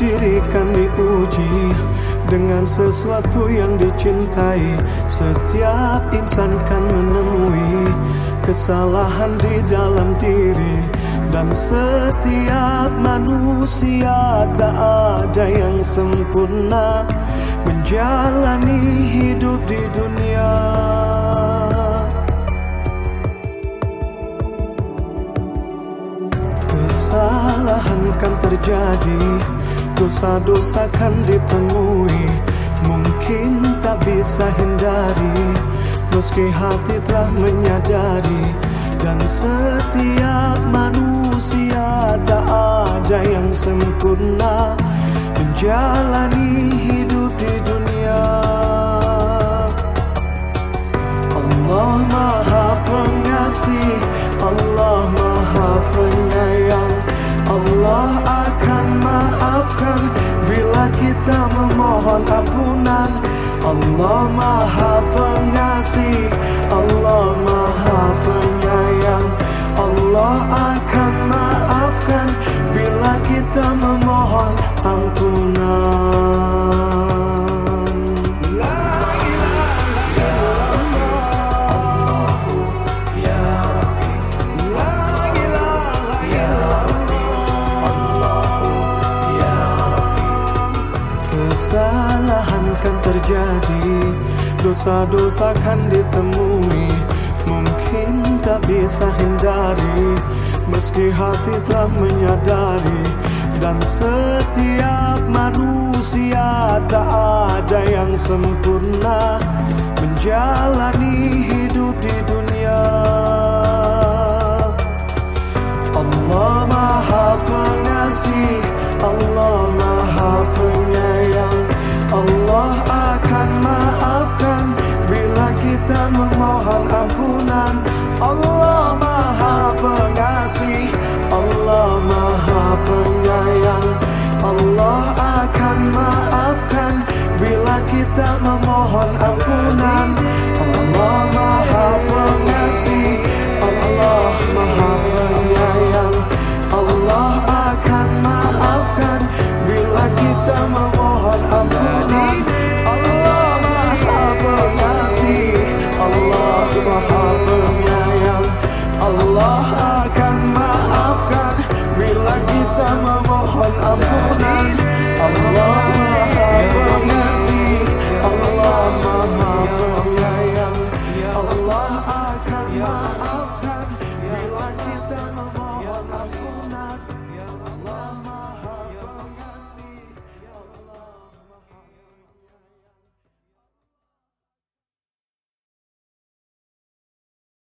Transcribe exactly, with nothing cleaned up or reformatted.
diri kan diuji dengan sesuatu yang dicintai. Setiap insan kan menemui kesalahan di dalam diri, dan setiap manusia tak ada yang sempurna menjalani hidup di dunia. Kesalahan kan terjadi, dosa-dosa kan ditemui, mungkin tak bisa hindari meski hati telah menyadari. Dan setiap manusia tak ada yang sempurna menjalani hidup di dunia. Allah Maha Pengasih, Allah Maha Penyayang, Allah akan maafkan bila kita memohon ampunan. Allah Maha Pengasih, Allah Maha Penyayang, Allah akan maafkan bila kita memohon ampunan. La ilaha illallah, ya Rabbi. La ilaha illallah, ya Rabbi. Kesalahan kan terjadi, dosa-dosa kan ditemui, mungkin tak bisa hindari meski hati telah menyadari. Dan setiap manusia tak ada yang sempurna menjalani hidup di dunia. Allah Maha Pengasih, Allah Maha Penyayang, Allah akan maafkan bila kita memohon ampunan. Allah Maha Pengasih, Allah Maha Penyayang, Allah akan maafkan bila kita memohon ampunan. Allah Maha Pengasih, Allah Maha Penyayang, Allah akan maafkan bila kita memohon ampunan. Allah Maha Pengasih, Allah Maha Penyayang, Allah